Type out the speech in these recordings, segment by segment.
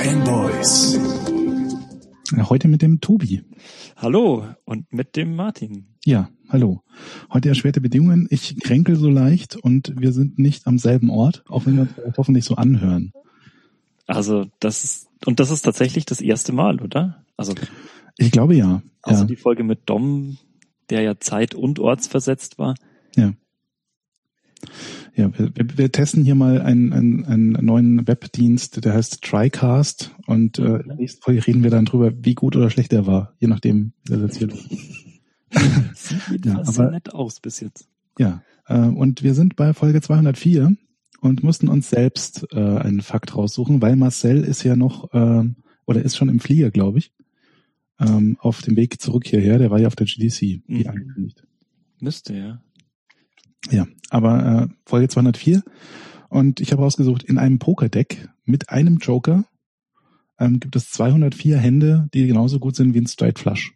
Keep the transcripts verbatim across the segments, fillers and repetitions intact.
Fanboys. Heute mit dem Tobi. Hallo und mit dem Martin. Ja, hallo. Heute erschwerte Bedingungen. Ich kränkel so leicht und wir sind nicht am selben Ort, auch wenn wir uns hoffentlich so anhören. Also das ist, und das ist tatsächlich das erste Mal, oder? Also ich glaube ja. Also ja. die Folge mit Dom, der ja zeit- und ortsversetzt war. Ja. Ja, wir, wir testen hier mal einen, einen, einen neuen Webdienst, der heißt TriCast, und äh, in der nächsten Folge reden wir dann drüber, wie gut oder schlecht der war, je nachdem, wie das jetzt hier läuft. Sieht jedenfalls ja, sehr nett aus bis jetzt. Ja, äh, und wir sind bei Folge zweihundertvier und mussten uns selbst äh, einen Fakt raussuchen, weil Marcel ist ja noch, äh, oder ist schon im Flieger, glaube ich, ähm, auf dem Weg zurück hierher, der war ja auf der G D C, wie mhm. angekündigt. Müsste, ja. Ja, aber äh, Folge zweihundertvier, und ich habe rausgesucht, in einem Pokerdeck mit einem Joker ähm, gibt es zweihundertvier Hände, die genauso gut sind wie ein Straight Flush.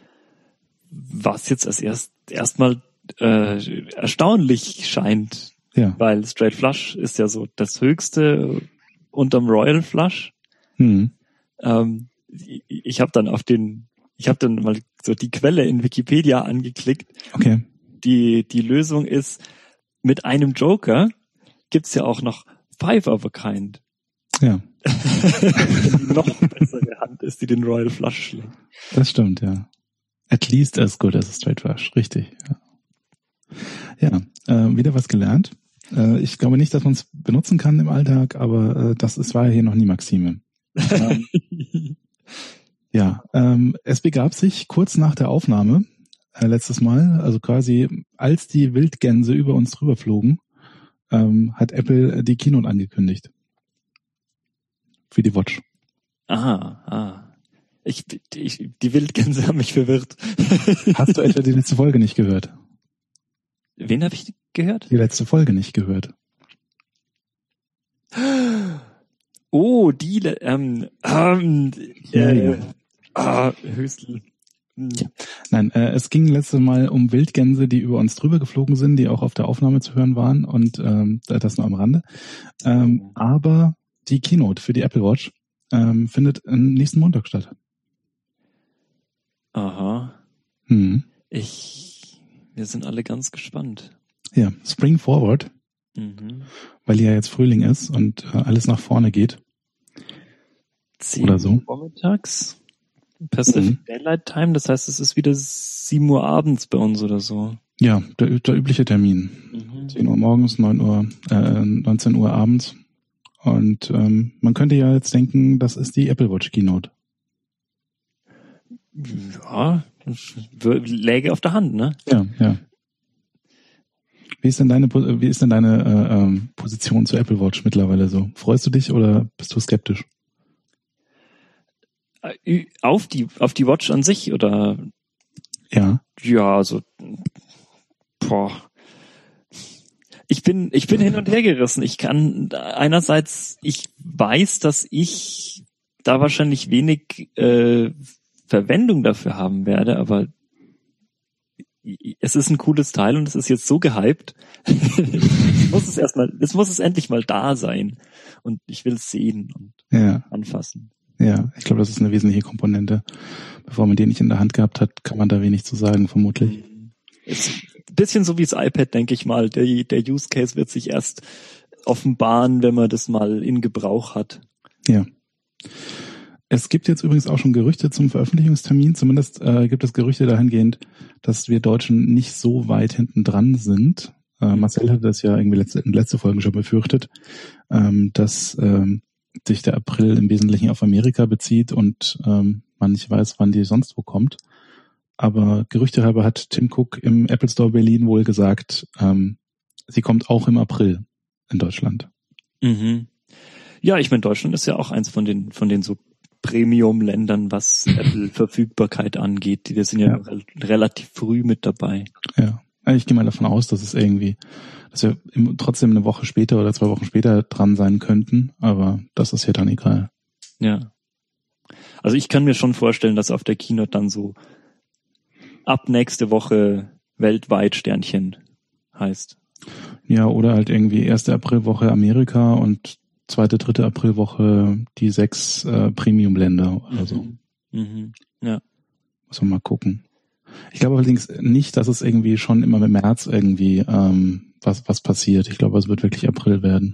Was jetzt als erst erstmal äh, erstaunlich scheint, ja. weil Straight Flush ist ja so das Höchste unterm Royal Flush. Hm. Ähm, ich ich habe dann auf den, ich habe dann mal so die Quelle in Wikipedia angeklickt. Okay. Die, die Lösung ist, mit einem Joker gibt's ja auch noch Five of a Kind. Ja. Die noch bessere Hand ist, die den Royal Flush schlägt. Das stimmt, ja. At least as good as a straight flush. Richtig, ja. Ja, äh, wieder was gelernt. Äh, ich glaube nicht, dass man es benutzen kann im Alltag, aber äh, das ist, war ja hier noch nie Maxime. ähm, ja, ähm, es begab sich kurz nach der Aufnahme, Äh, letztes Mal, also quasi als die Wildgänse über uns drüber flogen, ähm, hat Apple die Keynote angekündigt. Für die Watch. Aha, ah. Ich, ich, die Wildgänse haben mich verwirrt. Hast du etwa die letzte Folge nicht gehört? Wen habe ich gehört? Die letzte Folge nicht gehört. Oh, die, ähm, ähm, ja, äh, ja. ah, Höstel. Ja. Nein, äh, es ging letztes Mal um Wildgänse, die über uns drüber geflogen sind, die auch auf der Aufnahme zu hören waren, und ähm, das nur am Rande. Ähm, aber die Keynote für die Apple Watch ähm, findet am nächsten Montag statt. Aha. Hm. Ich, wir sind alle ganz gespannt. Ja, Spring Forward, mhm. weil ja jetzt Frühling ist und äh, alles nach vorne geht. Zehn Oder so. Vormittags. Pacific mhm. Daylight Time, das heißt, es ist wieder sieben Uhr abends bei uns oder so. Ja, der, der übliche Termin. Mhm. zehn Uhr morgens, neun Uhr, äh, neunzehn Uhr abends. Und ähm, man könnte ja jetzt denken, das ist die Apple Watch Keynote. Ja, läge auf der Hand, ne? Ja, ja. Wie ist denn deine, wie ist denn deine äh, ähm, Position zur Apple Watch mittlerweile so? Freust du dich oder bist du skeptisch? Auf die, auf die Watch an sich, oder? Ja. Ja, also, boah. Ich bin, ich bin hin und her gerissen. Ich kann, einerseits, ich weiß, dass ich da wahrscheinlich wenig äh, Verwendung dafür haben werde, aber es ist ein cooles Teil und es ist jetzt so gehypt. muss es erstmal, es muss es endlich mal da sein. Und ich will es sehen und ja. anfassen. Ja, ich glaube, das ist eine wesentliche Komponente. Bevor man die nicht in der Hand gehabt hat, kann man da wenig zu sagen, vermutlich. Ist ein bisschen so wie das iPad, denke ich mal. Der, der Use Case wird sich erst offenbaren, wenn man das mal in Gebrauch hat. Ja. Es gibt jetzt übrigens auch schon Gerüchte zum Veröffentlichungstermin. Zumindest äh, gibt es Gerüchte dahingehend, dass wir Deutschen nicht so weit hinten dran sind. Äh, Marcel hatte das ja irgendwie letzte, in letzter Folge schon befürchtet, ähm, dass ähm, sich der April im Wesentlichen auf Amerika bezieht und ähm, man nicht weiß, wann die sonst wo kommt. Aber gerüchtehalber hat Tim Cook im Apple Store Berlin wohl gesagt, ähm, sie kommt auch im April in Deutschland. Mhm. Ja, ich meine, Deutschland ist ja auch eins von den von den so Premium-Ländern, was Apple-Verfügbarkeit angeht. Wir sind ja, ja. Re- relativ früh mit dabei. Ja, ich gehe mal davon aus, dass es irgendwie, dass wir trotzdem eine Woche später oder zwei Wochen später dran sein könnten, aber das ist ja dann egal. Ja. Also ich kann mir schon vorstellen, dass auf der Keynote dann so ab nächste Woche weltweit Sternchen heißt. Ja, oder halt irgendwie erste Aprilwoche Amerika und zweite, dritte Aprilwoche die sechs äh, Premium-Länder oder so. Mhm. Mhm. Ja. Muss man mal gucken. Ich glaube allerdings nicht, dass es irgendwie schon immer im März irgendwie ähm, was was passiert. Ich glaube, es wird wirklich April werden.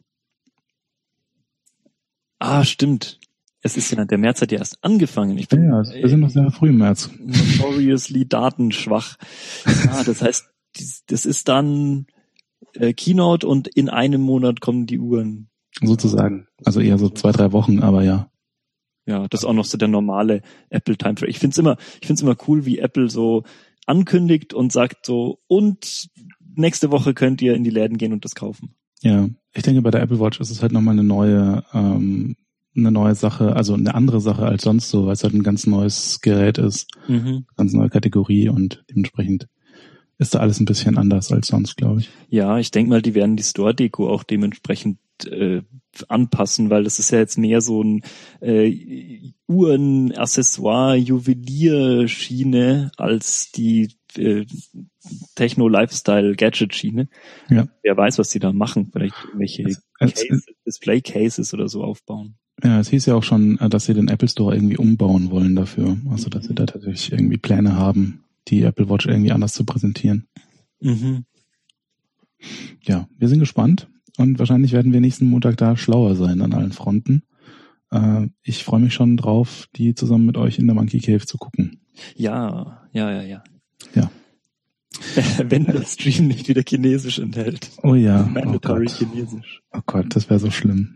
Ah, stimmt. Es ist ja, der März hat ja erst angefangen. Ich bin, ja, ja, wir sind noch sehr früh im März. Notoriously datenschwach. Ah, das heißt, das ist dann äh, Keynote und in einem Monat kommen die Uhren. Sozusagen. Also eher so zwei, drei Wochen, aber ja. Ja, das ist auch noch so der normale Apple Time Frame. Ich find's immer, ich find's immer cool, wie Apple so ankündigt und sagt so, und nächste Woche könnt ihr in die Läden gehen und das kaufen. Ja, ich denke, bei der Apple Watch ist es halt nochmal eine neue, ähm, eine neue Sache, also eine andere Sache als sonst so, weil es halt ein ganz neues Gerät ist, Mhm. ganz neue Kategorie und dementsprechend ist da alles ein bisschen anders als sonst, glaube ich. Ja, ich denke mal, die werden die Store-Deko auch dementsprechend äh, anpassen, weil das ist ja jetzt mehr so ein äh, Uhren, Accessoire, Juwelier-Schiene als die äh, Techno-Lifestyle-Gadget-Schiene. Ja. Wer weiß, was die da machen. Vielleicht irgendwelche Es- es- Cases, Display-Cases oder so aufbauen. Ja, es hieß ja auch schon, dass sie den Apple Store irgendwie umbauen wollen dafür. Also, dass sie da tatsächlich irgendwie Pläne haben, die Apple Watch irgendwie anders zu präsentieren. Mhm. Ja, wir sind gespannt und wahrscheinlich werden wir nächsten Montag da schlauer sein an allen Fronten. Äh, ich freue mich schon drauf, die zusammen mit euch in der Monkey Cave zu gucken. Ja, ja, ja, ja. Ja. Wenn der Stream nicht wieder Chinesisch enthält. Oh ja. Mandatory Oh Gott. Chinesisch. Oh Gott, das wäre so schlimm.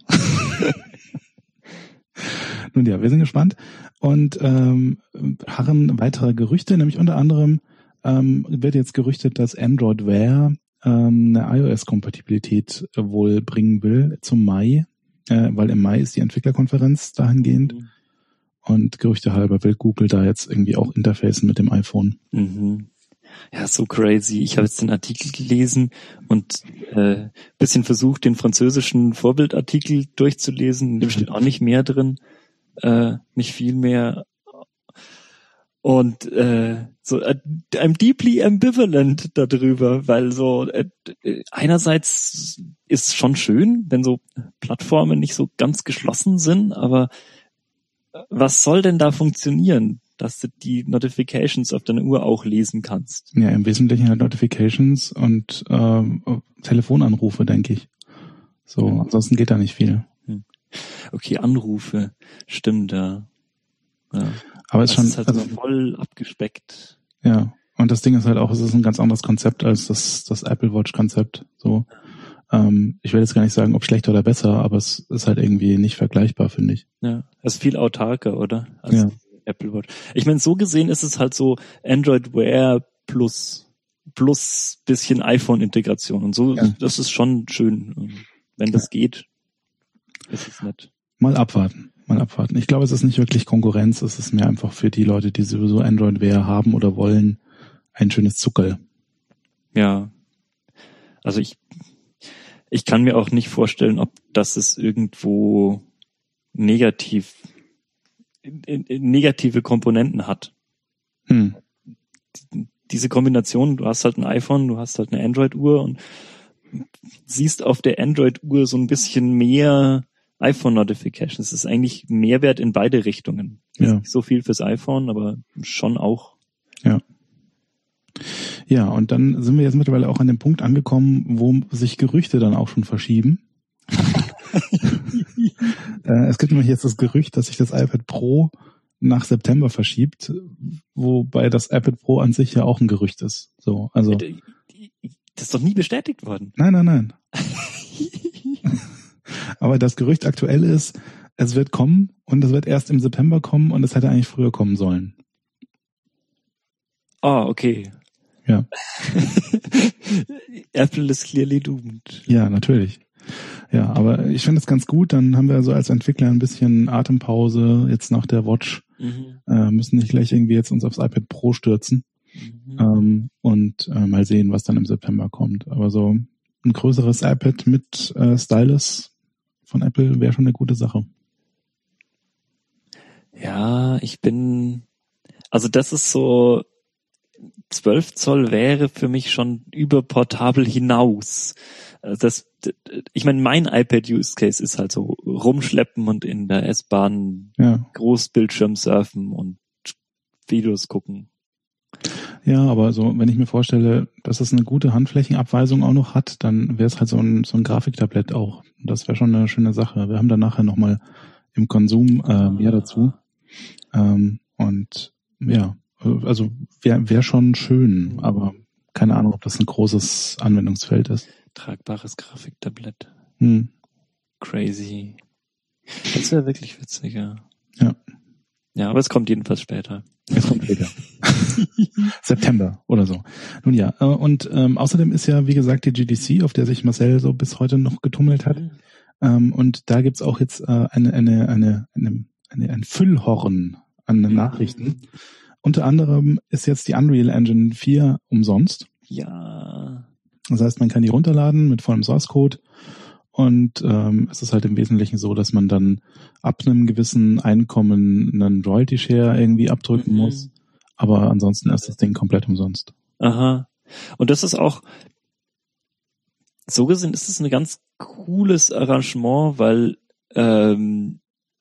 Nun ja, wir sind gespannt und ähm, harren weitere Gerüchte, nämlich unter anderem ähm, wird jetzt gerüchtet, dass Android Wear ähm, eine iOS-Kompatibilität wohl bringen will zum Mai, äh, weil im Mai ist die Entwicklerkonferenz dahingehend Mhm. und Gerüchte halber will Google da jetzt irgendwie auch interfacen mit dem iPhone. Mhm. Ja, so crazy. Ich habe jetzt den Artikel gelesen und äh, bisschen versucht, den französischen Vorbildartikel durchzulesen. In dem steht auch nicht mehr drin, äh, nicht viel mehr. Und äh, so, äh, I'm deeply ambivalent darüber, weil so äh, einerseits ist schon schön, wenn so Plattformen nicht so ganz geschlossen sind, aber was soll denn da funktionieren, dass du die Notifications auf deiner Uhr auch lesen kannst? Ja, im Wesentlichen halt Notifications und ähm, Telefonanrufe, denke ich. So, Mhm. ansonsten geht da nicht viel. Okay, Anrufe, stimmt, ja. ja. Aber es ist Das schon, ist halt also, voll abgespeckt. ja. Und das Ding ist halt auch, es ist ein ganz anderes Konzept als das, das Apple Watch Konzept. So, ähm, ich will jetzt gar nicht sagen, ob schlechter oder besser, aber es ist halt irgendwie nicht vergleichbar, finde ich. Ja, es ist viel autarker, oder? Als Ja. Apple Watch. Ich meine, so gesehen ist es halt so Android Wear plus plus bisschen iPhone-Integration und so. Ja. Das ist schon schön, wenn das geht. Ist es nett. Mal abwarten, mal abwarten. Ich glaube, es ist nicht wirklich Konkurrenz, es ist mehr einfach für die Leute, die sowieso Android Wear haben oder wollen, ein schönes Zuckerl. Ja. Also ich ich kann mir auch nicht vorstellen, ob das es irgendwo negativ negative Komponenten hat. Hm. Diese Kombination, du hast halt ein iPhone, du hast halt eine Android-Uhr und siehst auf der Android-Uhr so ein bisschen mehr iPhone-Notifications. Das ist eigentlich Mehrwert in beide Richtungen. Ja. Nicht so viel fürs iPhone, aber schon auch. Ja. Ja, und dann sind wir jetzt mittlerweile auch an dem Punkt angekommen, wo sich Gerüchte dann auch schon verschieben. äh, es gibt nämlich jetzt das Gerücht, dass sich das iPad Pro nach September verschiebt, wobei das iPad Pro an sich ja auch ein Gerücht ist. So, also. Das ist doch nie bestätigt worden. Nein, nein, nein. Aber das Gerücht aktuell ist, es wird kommen und es wird erst im September kommen und es hätte eigentlich früher kommen sollen. Ah, oh, okay. Ja. Apple is clearly doomed. Ja, natürlich. Ja, aber ich finde es ganz gut, dann haben wir so als Entwickler ein bisschen Atempause jetzt nach der Watch, mhm. äh, müssen nicht gleich irgendwie jetzt uns aufs iPad Pro stürzen mhm. ähm, und äh, mal sehen, was dann im September kommt. Aber so ein größeres iPad mit äh, Stylus von Apple wäre schon eine gute Sache. Ja, ich bin, also das ist so, zwölf Zoll wäre für mich schon über portabel hinaus. Das, ich meine, mein iPad-Use-Case ist halt so rumschleppen und in der S-Bahn ja. Großbildschirm surfen und Videos gucken. Ja, aber so, wenn ich mir vorstelle, dass es eine gute Handflächenabweisung auch noch hat, dann wäre es halt so ein, so ein Grafiktablett auch. Das wäre schon eine schöne Sache. Wir haben dann nachher nochmal im Konsum äh, mehr dazu. Ähm, und ja, also wäre wär schon schön, aber keine Ahnung, ob das ein großes Anwendungsfeld ist. Tragbares Grafiktablett. Hm. Crazy. Das wäre wirklich witzig, ja. Ja. Ja, aber es kommt jedenfalls später. Es kommt später. September oder so. Nun ja, äh, und ähm, außerdem ist ja, wie gesagt, die G D C, auf der sich Marcel so bis heute noch getummelt hat. Mhm. Ähm, und da gibt's auch jetzt äh, eine, eine, eine, eine, eine, ein Füllhorn an mhm. Nachrichten. Unter anderem ist jetzt die Unreal Engine vier umsonst. Ja. Das heißt, man kann die runterladen mit vollem Source Code. Und ähm, es ist halt im Wesentlichen so, dass man dann ab einem gewissen Einkommen einen Royalty-Share irgendwie abdrücken mhm. muss. Aber ansonsten ist das Ding komplett umsonst. Aha. Und das ist auch, so gesehen ist es ein ganz cooles Arrangement, weil ähm,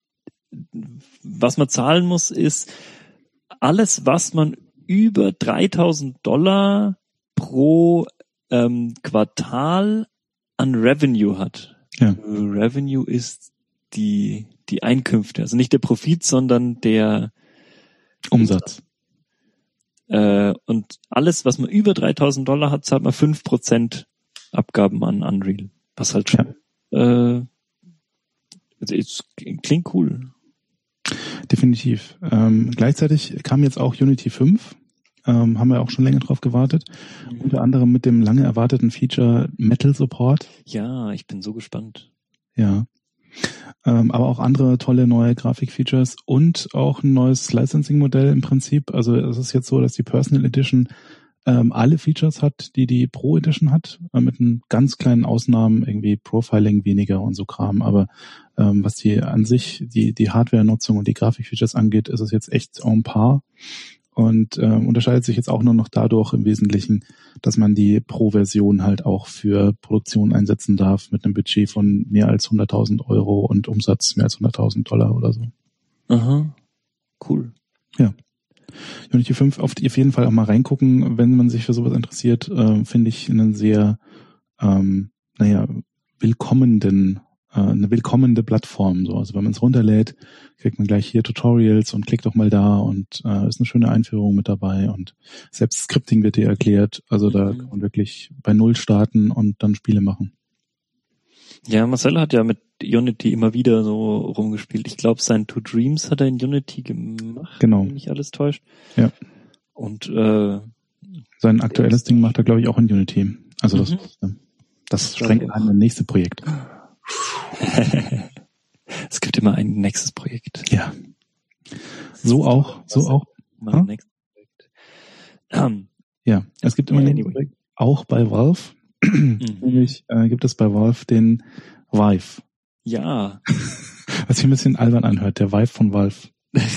was man zahlen muss, ist alles, was man über dreitausend Dollar pro ähm, Quartal an Revenue hat. Ja. Revenue ist die die Einkünfte, also nicht der Profit, sondern der Umsatz. Äh, und alles, was man über dreitausend Dollar hat, zahlt man fünf Prozent Abgaben an Unreal. Was halt schon ja. äh, es klingt cool. Definitiv. Ähm, gleichzeitig kam jetzt auch Unity fünf. Ähm, haben wir auch schon länger drauf gewartet. Mhm. Unter anderem mit dem lange erwarteten Feature Metal Support. Ja, ich bin so gespannt. Ja. Ähm, aber auch andere tolle neue Grafikfeatures und auch ein neues Licensing-Modell im Prinzip. Also es ist jetzt so, dass die Personal Edition ähm, alle Features hat, die die Pro Edition hat, äh, mit einem ganz kleinen Ausnahmen, irgendwie Profiling weniger und so Kram. Aber ähm, was die an sich, die die Hardware-Nutzung und die Grafikfeatures angeht, ist es jetzt echt en par. Und äh, unterscheidet sich jetzt auch nur noch dadurch im Wesentlichen, dass man die Pro-Version halt auch für Produktion einsetzen darf mit einem Budget von mehr als hunderttausend Euro und Umsatz mehr als hunderttausend Dollar oder so. Aha, cool. Ja. Unity fünf auf jeden Fall auch mal reingucken, wenn man sich für sowas interessiert, äh, finde ich einen sehr, ähm, naja, willkommenden eine willkommene Plattform. So. Also wenn man es runterlädt, kriegt man gleich hier Tutorials und klickt doch mal da und äh, ist eine schöne Einführung mit dabei und selbst Scripting wird dir erklärt. Also da kann man wirklich bei Null starten und dann Spiele machen. Ja, Marcel hat ja mit Unity immer wieder so rumgespielt. Ich glaube, sein Two Dreams hat er in Unity gemacht, genau. wenn mich alles täuscht. Ja. Und äh, sein aktuelles Ding macht er, glaube ich, auch in Unity. Also mhm. das, das schränkt an das nächste Projekt. Es gibt immer ein nächstes Projekt. Ja. So auch, so auch. Mein nächstes Projekt. Um, ja, es gibt immer ein nächstes Projekt. Auch bei Valve. Mhm. Nämlich äh, gibt es bei Valve den Vive. Ja. Was sich ein bisschen albern anhört, der Vive von Valve.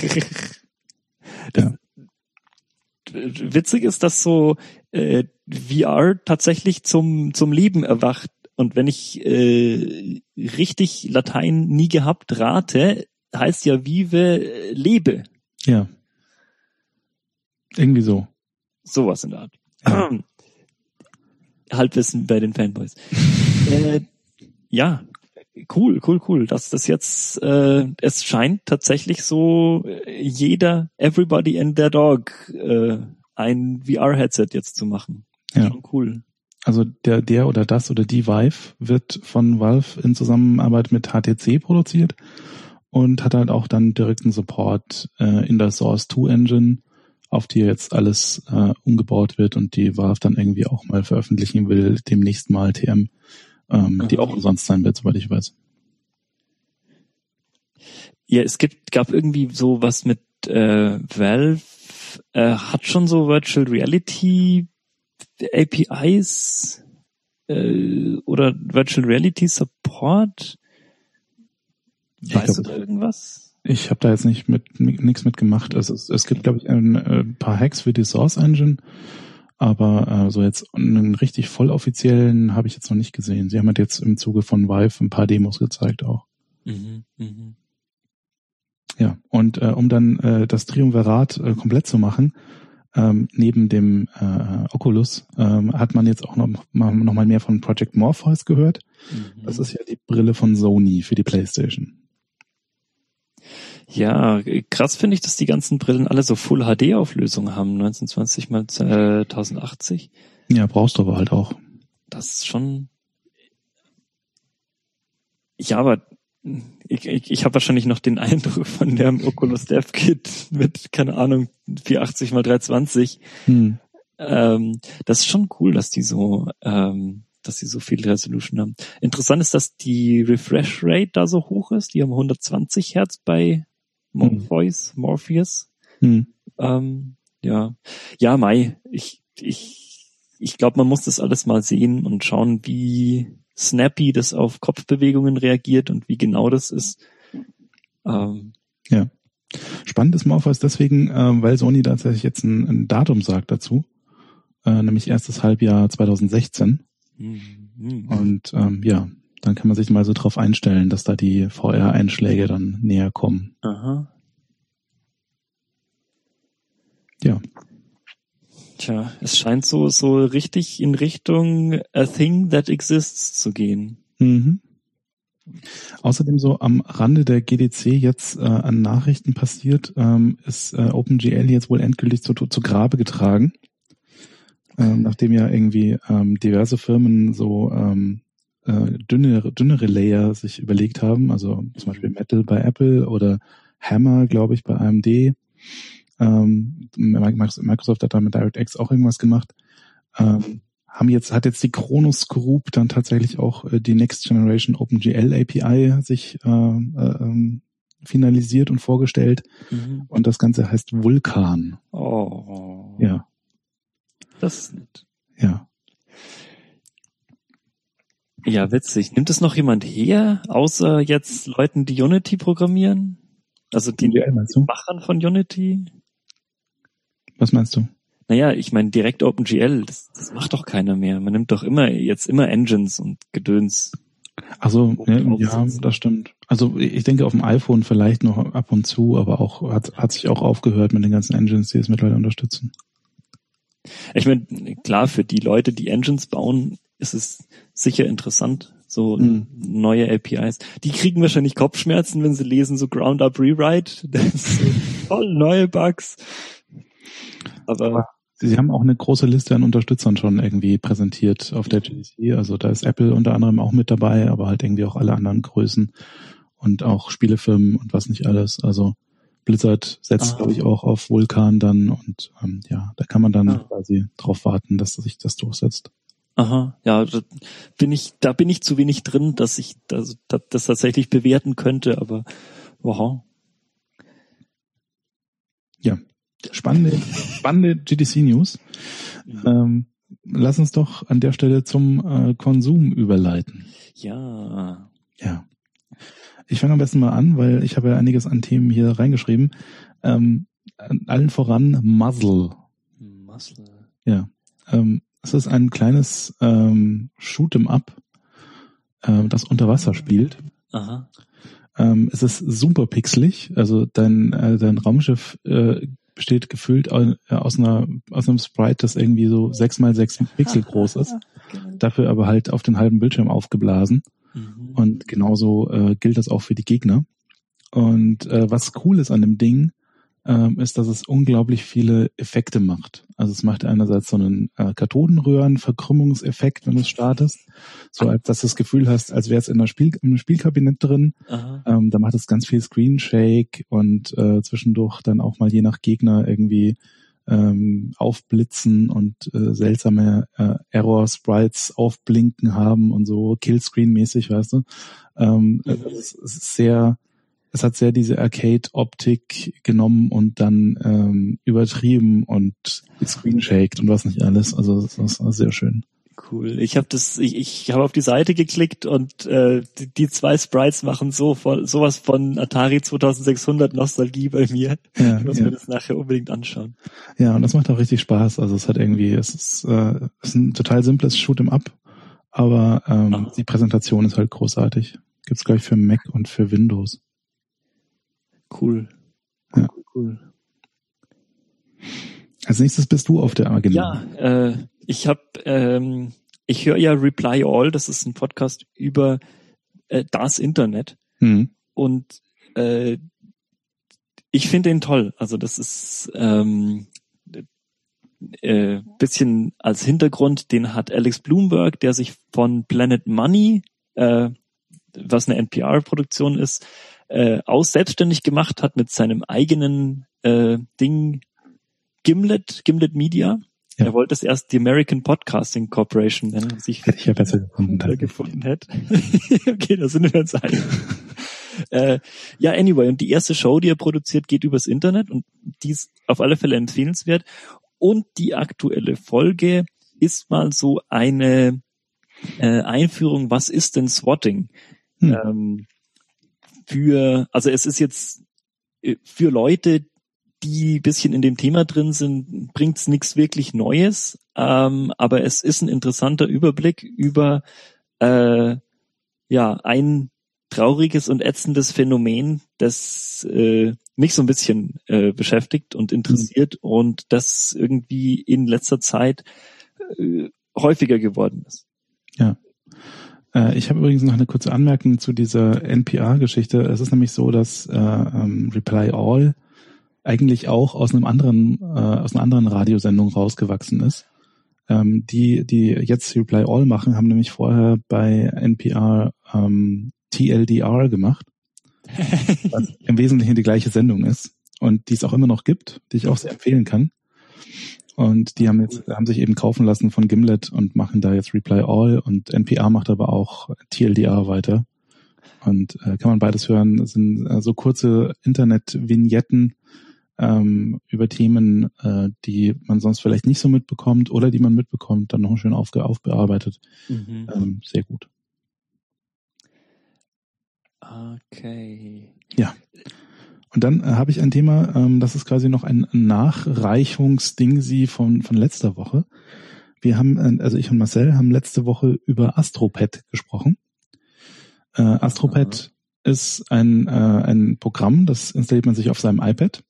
Ja. Witzig ist, dass so äh, V R tatsächlich zum zum Leben erwacht. Und wenn ich äh, richtig Latein nie gehabt rate, heißt ja Vive äh, lebe. Ja. Irgendwie so. Sowas in der Art. Ja. Halbwissen bei den Fanboys. äh, ja, cool, cool, cool. Dass das jetzt, äh, es scheint tatsächlich so jeder, everybody and their dog äh, ein V R-Headset jetzt zu machen. Ja. Schon cool. Also der, der oder das oder die Vive wird von Valve in Zusammenarbeit mit H T C produziert und hat halt auch dann direkten Support äh, in der Source zwei Engine, auf die jetzt alles äh, umgebaut wird und die Valve dann irgendwie auch mal veröffentlichen will, demnächst mal T M, ähm, die auch umsonst sein wird, soweit ich weiß. Ja, es gibt gab irgendwie so was mit äh, Valve, äh, hat schon so Virtual Reality A P Is äh, oder Virtual Reality Support? Weißt du da irgendwas? Ich habe da jetzt nicht mit nichts mitgemacht. Also es, es gibt, glaube ich, ein, ein paar Hacks für die Source Engine, aber äh, so jetzt einen richtig volloffiziellen habe ich jetzt noch nicht gesehen. Sie haben halt jetzt im Zuge von Vive ein paar Demos gezeigt auch. Mhm, mhm. Ja, und äh, um dann äh, das Triumvirat äh, komplett zu machen, ähm, neben dem äh, Oculus, ähm, hat man jetzt auch noch mal, noch mal mehr von Project Morpheus gehört. Mhm. Das ist ja die Brille von Sony für die PlayStation. Ja, krass finde ich, dass die ganzen Brillen alle so Full-H D-Auflösung haben, neunzehnhundertzwanzig mal äh, tausendachtzig. Ja, brauchst du aber halt auch. Das ist schon... Ja, aber ich, ich, ich habe wahrscheinlich noch den Eindruck von dem Oculus Dev Kit mit, keine Ahnung, vierhundertachtzig mal dreihundertzwanzig. Hm. Ähm, das ist schon cool, dass die so... Ähm, dass sie so viel Resolution haben. Interessant ist, dass die Refresh Rate da so hoch ist. Die haben hundertzwanzig Hertz bei Morpheus, hm. Morpheus. Hm. Ähm, ja, ja, Mai. Ich, ich, ich glaube, man muss das alles mal sehen und schauen, wie snappy das auf Kopfbewegungen reagiert und wie genau das ist. Ähm, ja. Spannend ist Morpheus deswegen, äh, weil Sony tatsächlich jetzt ein, ein Datum sagt dazu, äh, nämlich erstes Halbjahr zweitausendsechzehn. Mhm. Und ähm, ja, dann kann man sich mal so drauf einstellen, dass da die V R-Einschläge dann näher kommen. Aha. Ja. Tja, es scheint so so richtig in Richtung a thing that exists zu gehen. Mhm. Außerdem so am Rande der G D C jetzt äh, an Nachrichten passiert, ähm, ist äh, OpenGL jetzt wohl endgültig zu, zu Grabe getragen. Ähm, nachdem ja irgendwie ähm, diverse Firmen so ähm, äh, dünnere, dünnere Layer sich überlegt haben, also zum Beispiel Metal bei Apple oder Hammer, glaube ich, bei A M D. Ähm, Microsoft hat da mit DirectX auch irgendwas gemacht. Ähm, haben jetzt, hat jetzt die Kronos Group dann tatsächlich auch äh, die Next Generation OpenGL A P I sich äh, äh, finalisiert und vorgestellt. Mhm. Und das Ganze heißt Vulkan. Oh. Ja. Das ist nett. Ja. Ja, witzig. Nimmt es noch jemand her, außer jetzt Leuten, die Unity programmieren? Also die, OpenGL meinst du? die Machern von Unity? Was meinst du? Naja, ich meine direkt OpenGL, das, das macht doch keiner mehr. Man nimmt doch immer jetzt immer Engines und Gedöns. Also ja, ja, das stimmt. Also ich denke auf dem iPhone vielleicht noch ab und zu, aber auch hat, hat sich auch aufgehört mit den ganzen Engines, die es mittlerweile unterstützen. Ich meine, klar, für die Leute, die Engines bauen, ist es sicher interessant, so mhm. neue A P Is. Die kriegen wahrscheinlich Kopfschmerzen, wenn sie lesen, so Ground-Up Rewrite. Das ist so voll neue Bugs. Aber, Aber sie haben auch eine große Liste an Unterstützern schon irgendwie präsentiert auf der G D C. Also da ist Apple unter anderem auch mit dabei, aber halt irgendwie auch alle anderen Größen und auch Spielefirmen und was nicht alles. Also Blizzard setzt, glaube ich, auch auf Vulkan dann und ähm, ja, da kann man dann ah. quasi drauf warten, dass sich das durchsetzt. Aha, ja, da bin ich, da bin ich zu wenig drin, dass ich das, das tatsächlich bewerten könnte, aber wow. Ja, spannende, spannende G D C News. Mhm. Ähm, lass uns doch an der Stelle zum äh, Konsum überleiten. Ja. Ja. Ich fange am besten mal an, weil ich habe ja einiges an Themen hier reingeschrieben. Ähm, allen voran Muzzle. Muzzle. Ja. Ähm, es ist ein kleines ähm, Shoot'em Up, äh, das unter Wasser spielt. Aha. Ähm, es ist super pixelig. Also dein äh, dein Raumschiff äh, besteht gefühlt aus einer aus einem Sprite, das irgendwie so sechs mal sechs Pixel groß ist. Dafür aber halt auf den halben Bildschirm aufgeblasen. Mhm. Und genauso äh, gilt das auch für die Gegner. Und äh, was cool ist an dem Ding, äh, ist, dass es unglaublich viele Effekte macht. Also es macht einerseits so einen äh, Kathodenröhren-Verkrümmungseffekt, wenn du es startest, so als dass du das Gefühl hast, als wäre es in einer Spiel, in einem Spielkabinett drin. Ähm, da macht es ganz viel Screen Shake und äh, zwischendurch dann auch mal je nach Gegner irgendwie ähm, aufblitzen und äh, seltsame äh, Error-Sprites aufblinken haben und so Killscreen-mäßig, weißt du. Ähm, mhm. es, es ist sehr, es hat sehr diese Arcade-Optik genommen und dann ähm, übertrieben und screen-shaked und was nicht alles. Also das ist sehr schön. Cool. Ich habe das, ich, ich habe auf die Seite geklickt und äh, die, die zwei Sprites machen so von, sowas von Atari zweitausendsechshundert Nostalgie bei mir. Ja, ich muss ja. mir das nachher unbedingt anschauen. Ja, und das macht auch richtig Spaß. Also es hat irgendwie, es ist, äh, es ist ein total simples Shoot'em Up, aber ähm, Ah. die Präsentation ist halt großartig. Gibt's gleich für Mac und für Windows. Cool. Ja. Cool, cool. Als nächstes bist du auf der Agenda. Ja, äh, ich habe, ähm, ich höre ja Reply All, das ist ein Podcast über äh, das Internet Mhm. und äh, ich finde ihn toll. Also das ist ähm, äh, bisschen als Hintergrund, den hat Alex Bloomberg, der sich von Planet Money, äh, was eine N P R-Produktion ist, äh, aus selbstständig gemacht hat mit seinem eigenen äh, Ding Gimlet, Gimlet Media. Ja. Er wollte es erst die American Podcasting Corporation nennen, was ich Hätte ich ja besser gefunden. gefunden hätte. Okay, da sind wir uns einig. äh, ja, anyway, und die erste Show, die er produziert, geht übers Internet und die ist auf alle Fälle empfehlenswert. Und die aktuelle Folge ist mal so eine äh, Einführung, was ist denn Swatting? Hm. Ähm, für, also es ist jetzt äh, für Leute, die ein bisschen in dem Thema drin sind, bringt's nichts wirklich Neues, ähm, aber es ist ein interessanter Überblick über äh, ja ein trauriges und ätzendes Phänomen, das äh, mich so ein bisschen äh, beschäftigt und interessiert mhm. und das irgendwie in letzter Zeit äh, häufiger geworden ist. Ja. Äh, ich habe übrigens noch eine kurze Anmerkung zu dieser N P R-Geschichte. Es ist nämlich so, dass äh, ähm, Reply All eigentlich auch aus einem anderen, äh, aus einer anderen Radiosendung rausgewachsen ist. Ähm, die, die jetzt Reply All machen, haben nämlich vorher bei N P R ähm, T L D R gemacht, was im Wesentlichen die gleiche Sendung ist und die es auch immer noch gibt, die ich auch sehr empfehlen kann. Und die haben jetzt, haben sich eben kaufen lassen von Gimlet und machen da jetzt Reply All und N P R macht aber auch T L D R weiter. Und äh, kann man beides hören. Das sind äh, so kurze Internet-Vignetten ähm, über Themen, äh, die man sonst vielleicht nicht so mitbekommt oder die man mitbekommt, dann noch schön aufge- aufbearbeitet. Mhm. Ähm, sehr gut. Okay. Ja. Und dann äh, habe ich ein Thema, ähm, das ist quasi noch ein Nachreichungsding sie von von letzter Woche. Wir haben, äh, also ich und Marcel haben letzte Woche über Astropad gesprochen. Äh, Astropad Aha. ist ein äh, ein Programm, das installiert man sich auf seinem iPad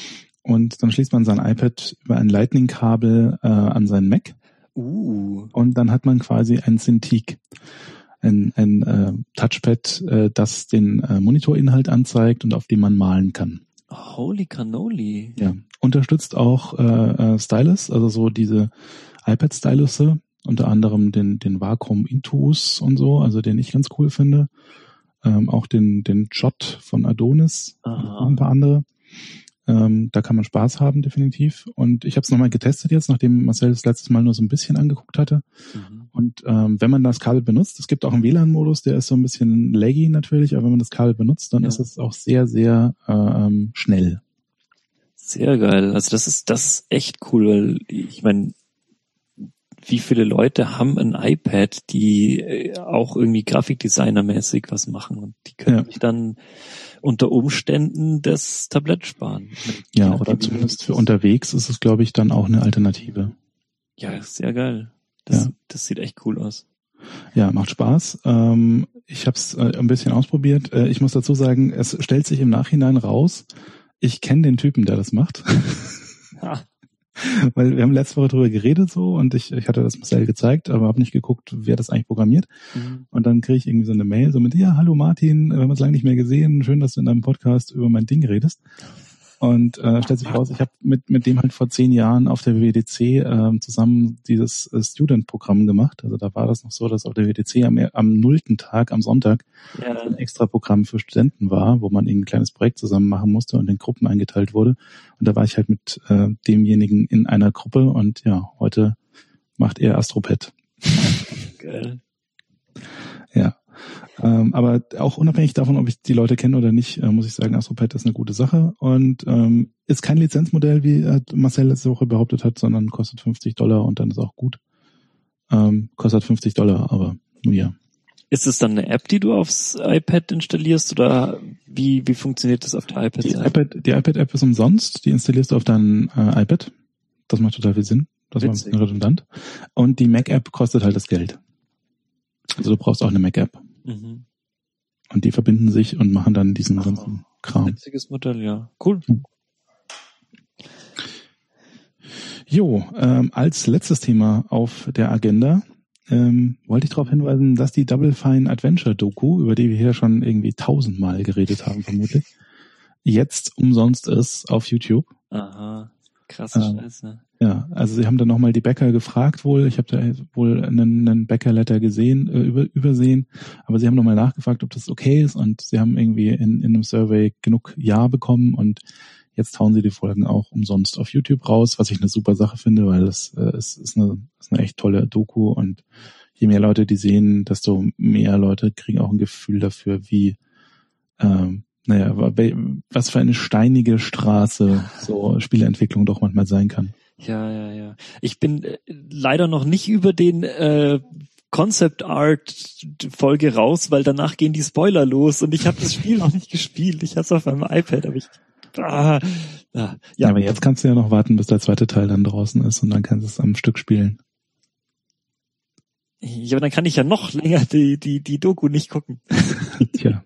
und dann schließt man sein iPad über ein Lightning-Kabel äh, an seinen Mac. Uh. Und dann hat man quasi ein Cintiq. Ein, ein äh, Touchpad, äh, das den äh, Monitorinhalt anzeigt und auf dem man malen kann. Holy cannoli. Ja, unterstützt auch äh, äh, Stylus, also so diese iPad-Stylusse, unter anderem den den Wacom Intuos und so, also den ich ganz cool finde. Ähm, auch den den Jot von Adonis und noch ein paar andere. Ähm, da kann man Spaß haben, definitiv. Und ich habe es nochmal getestet jetzt, nachdem Marcel das letztes Mal nur so ein bisschen angeguckt hatte. Mhm. Und ähm, wenn man das Kabel benutzt, es gibt auch einen W L A N-Modus, der ist so ein bisschen laggy natürlich, aber wenn man das Kabel benutzt, dann ja. ist es auch sehr, sehr ähm, schnell. Sehr geil. Also das ist das ist echt cool, weil ich meine, wie viele Leute haben ein iPad, die auch irgendwie Grafikdesignermäßig was machen und die können ja. sich dann unter Umständen das Tablett sparen. Ja, oder zumindest für unterwegs ist es, glaube ich, dann auch eine Alternative. Ja, sehr geil. Das, ja. das sieht echt cool aus. Ja, macht Spaß. Ähm, ich habe es äh, ein bisschen ausprobiert. Äh, ich muss dazu sagen, es stellt sich im Nachhinein raus, ich kenne den Typen, der das macht. Ha. Weil wir haben letzte Woche drüber geredet so und ich, ich hatte das Marcel gezeigt, aber habe nicht geguckt, wer das eigentlich programmiert. Mhm. Und dann kriege ich irgendwie so eine Mail so mit, ja, hallo Martin, wir haben uns lange nicht mehr gesehen, schön, dass du in deinem Podcast über mein Ding redest. Und äh, stellt sich raus, ich habe mit mit dem halt vor zehn Jahren auf der W W D C ähm, zusammen dieses äh, Student-Programm gemacht. Also da war das noch so, dass auf der W W D C am, am nullten Tag, am Sonntag, ja. ein extra Programm für Studenten war, wo man ein kleines Projekt zusammen machen musste und in Gruppen eingeteilt wurde. Und da war ich halt mit äh, demjenigen in einer Gruppe und ja, heute macht er Astropad. Geil. Ja. Ähm, aber auch unabhängig davon, ob ich die Leute kenne oder nicht, äh, muss ich sagen, Astropad ist eine gute Sache und ähm, ist kein Lizenzmodell, wie äh, Marcel letzte Woche behauptet hat, sondern kostet fünfzig Dollar und dann ist auch gut. Ähm, kostet fünfzig Dollar, aber nun ja. Ist es dann eine App, die du aufs iPad installierst oder wie wie funktioniert das auf der iPad? Die iPad, die iPad-App ist umsonst, die installierst du auf dein äh, iPad. Das macht total viel Sinn. Das war ein bisschen redundant. Und die Mac-App kostet halt das Geld. Also du brauchst auch eine Mac-App. Mhm. Und die verbinden sich und machen dann diesen Aha. ganzen Kram. Witziges Modell, ja. Cool. Hm. Jo, ähm, als letztes Thema auf der Agenda ähm, wollte ich darauf hinweisen, dass die Double Fine Adventure Doku, über die wir hier schon irgendwie tausendmal geredet haben vermutlich, jetzt umsonst ist auf YouTube. Aha, krasse ähm, Scheiße. Ja, also sie haben dann nochmal die Bäcker gefragt wohl, ich habe da wohl einen, einen Bäcker-Letter gesehen, äh, über, übersehen, aber sie haben nochmal nachgefragt, ob das okay ist und sie haben irgendwie in, in einem Survey genug Ja bekommen und jetzt hauen sie die Folgen auch umsonst auf YouTube raus, was ich eine super Sache finde, weil das äh, ist, ist, eine, ist eine echt tolle Doku und je mehr Leute die sehen, desto mehr Leute kriegen auch ein Gefühl dafür, wie, ähm, naja, was für eine steinige Straße so Spieleentwicklung doch manchmal sein kann. Ja, ja, ja. Ich bin äh, leider noch nicht über den äh, Concept Art Folge raus, weil danach gehen die Spoiler los und ich habe das Spiel noch nicht gespielt. Ich habe es auf meinem iPad, aber ich Ah, ah, ja. ja, aber jetzt kannst du ja noch warten, bis der zweite Teil dann draußen ist und dann kannst du es am Stück spielen. Ja, aber dann kann ich ja noch länger die die die Doku nicht gucken. Tja.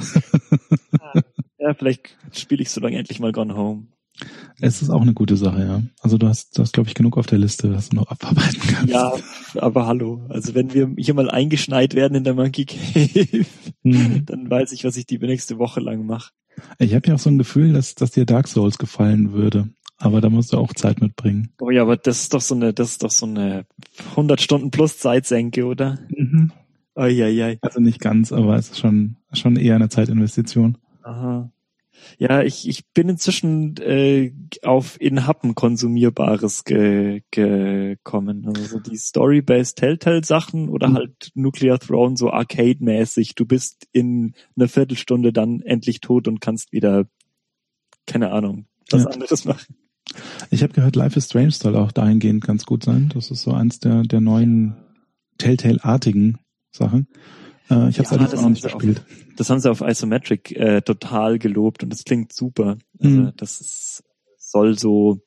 Ja, vielleicht spiele ich so lange endlich mal Gone Home. Es ist auch eine gute Sache, ja. Also du hast, du hast, glaube ich, genug auf der Liste, dass du noch abarbeiten kannst. Ja, aber hallo. Also wenn wir hier mal eingeschneit werden in der Monkey Cave, mhm. dann weiß ich, was ich die nächste Woche lang mache. Ich habe ja auch so ein Gefühl, dass, dass dir Dark Souls gefallen würde. Aber da musst du auch Zeit mitbringen. Oh ja, aber das ist doch so eine, das ist doch so eine hundert Stunden plus Zeitsenke, oder? Mhm. Ai, ai, ai. Also nicht ganz, aber es ist schon, schon eher eine Zeitinvestition. Aha. Ja, ich, ich bin inzwischen äh, auf in Happen konsumierbares ge, gekommen. Also die Story-based Telltale-Sachen oder mhm. halt Nuclear Throne so Arcade-mäßig. Du bist in einer Viertelstunde dann endlich tot und kannst wieder, keine Ahnung, was ja. anderes machen. Ich habe gehört, Life is Strange soll auch dahingehend ganz gut sein. Das ist so eins der, der neuen Telltale-artigen Sachen. Äh, ich habe es ja, allerdings auch noch nicht gespielt. Auf, das haben sie auf Isometric äh, total gelobt und das klingt super. Also mhm. das ist, soll so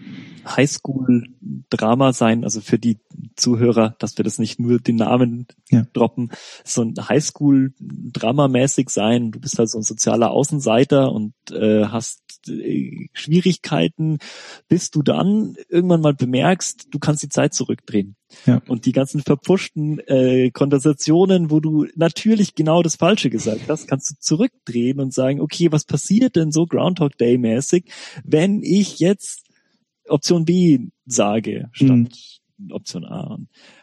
Highschool-Drama sein, also für die Zuhörer, dass wir das nicht nur den Namen ja. droppen, so ein Highschool-Drama-mäßig sein. Du bist halt so ein sozialer Außenseiter und äh, hast äh, Schwierigkeiten, bis du dann irgendwann mal bemerkst, du kannst die Zeit zurückdrehen. Ja. Und die ganzen verpuschten äh, Konversationen, wo du natürlich genau das Falsche gesagt hast, kannst du zurückdrehen und sagen, okay, was passiert denn so Groundhog Day-mäßig, wenn ich jetzt Option B sage, statt mhm. Option A.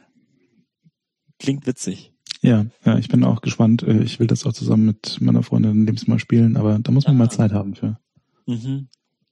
Klingt witzig. Ja, ja, ich bin auch gespannt. Ich will das auch zusammen mit meiner Freundin demnächst mal spielen, aber da muss man ah. mal Zeit haben für. Mhm.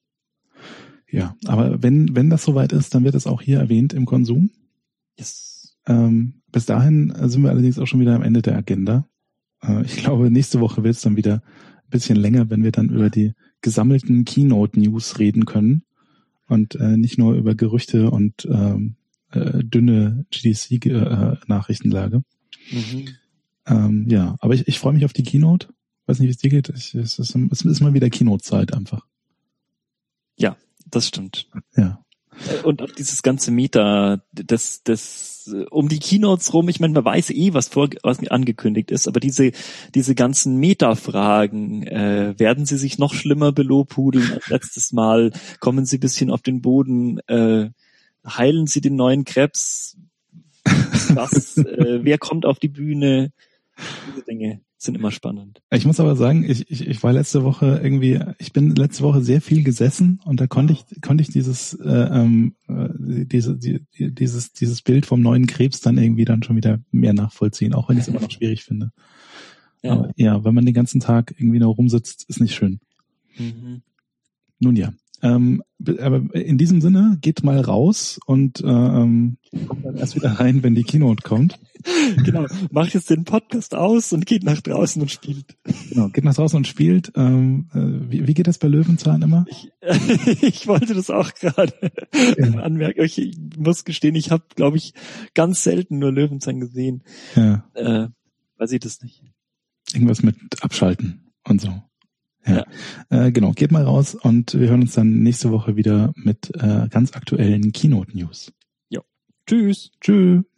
Ja, aber wenn wenn das soweit ist, dann wird es auch hier erwähnt im Konsum. Yes. Ähm, bis dahin sind wir allerdings auch schon wieder am Ende der Agenda. Äh, ich glaube, nächste Woche wird es dann wieder ein bisschen länger, wenn wir dann über die gesammelten Keynote-News reden können. Und äh, nicht nur über Gerüchte und ähm, äh, dünne G D C-Nachrichtenlage. Mhm. Ähm, ja, aber ich, ich freue mich auf die Keynote. Weiß nicht, wie es dir geht. Ich, es, ist, es ist mal wieder Keynote-Zeit einfach. Ja, das stimmt. Ja. Und auch dieses ganze Meta, das, das um die Keynotes rum, ich meine, man weiß eh, was vor was angekündigt ist, aber diese diese ganzen Meta-Fragen, äh, werden sie sich noch schlimmer belobhudeln als letztes Mal? Kommen sie ein bisschen auf den Boden? Äh, heilen sie den neuen Krebs? Was? äh, wer kommt auf die Bühne? Diese Dinge sind immer spannend. Ich muss aber sagen, ich, ich, ich war letzte Woche irgendwie, ich bin letzte Woche sehr viel gesessen und da konnte ich konnte ich dieses äh, ähm, diese die, dieses dieses Bild vom neuen Krebs dann irgendwie dann schon wieder mehr nachvollziehen, auch wenn ich es immer noch schwierig finde. Ja. Aber ja, wenn man den ganzen Tag irgendwie nur rumsitzt, ist nicht schön. Mhm. Nun ja, Ähm, aber in diesem Sinne, geht mal raus und ähm, kommt dann erst wieder rein, wenn die Keynote kommt. Genau, macht jetzt den Podcast aus und geht nach draußen und spielt. Genau, geht nach draußen und spielt. Ähm, äh, wie, wie geht das bei Löwenzahn immer? Ich, ich wollte das auch gerade ja. anmerken. Ich muss gestehen, ich habe, glaube ich, ganz selten nur Löwenzahn gesehen. Ja. Äh, weiß ich das nicht. Irgendwas mit Abschalten und so. Ja, ja. Äh, genau. Geht mal raus und wir hören uns dann nächste Woche wieder mit äh, ganz aktuellen Keynote-News. Ja. Tschüss. Tschüss.